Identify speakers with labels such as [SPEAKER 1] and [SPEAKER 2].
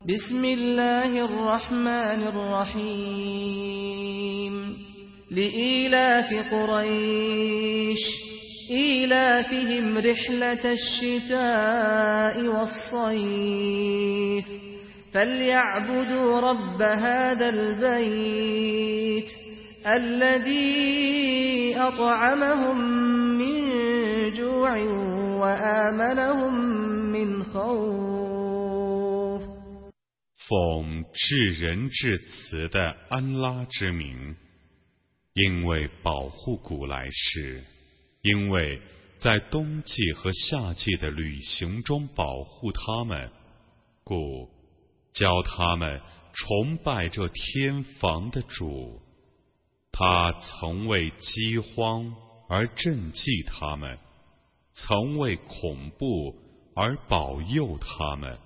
[SPEAKER 1] بسم الله الرحمن الرحيم لإيلاف قريش إيلافهم رحلة الشتاء والصيف فليعبدوا رب هذا البيت الذي أطعمهم من جوع وآمنهم من خوف
[SPEAKER 2] 奉至仁至慈的安拉之名，因为保护古来世，因为在冬季和夏季的旅行中保护他们，故教他们崇拜这天房的主。他曾为饥荒而赈济他们，曾为恐怖而保佑他们。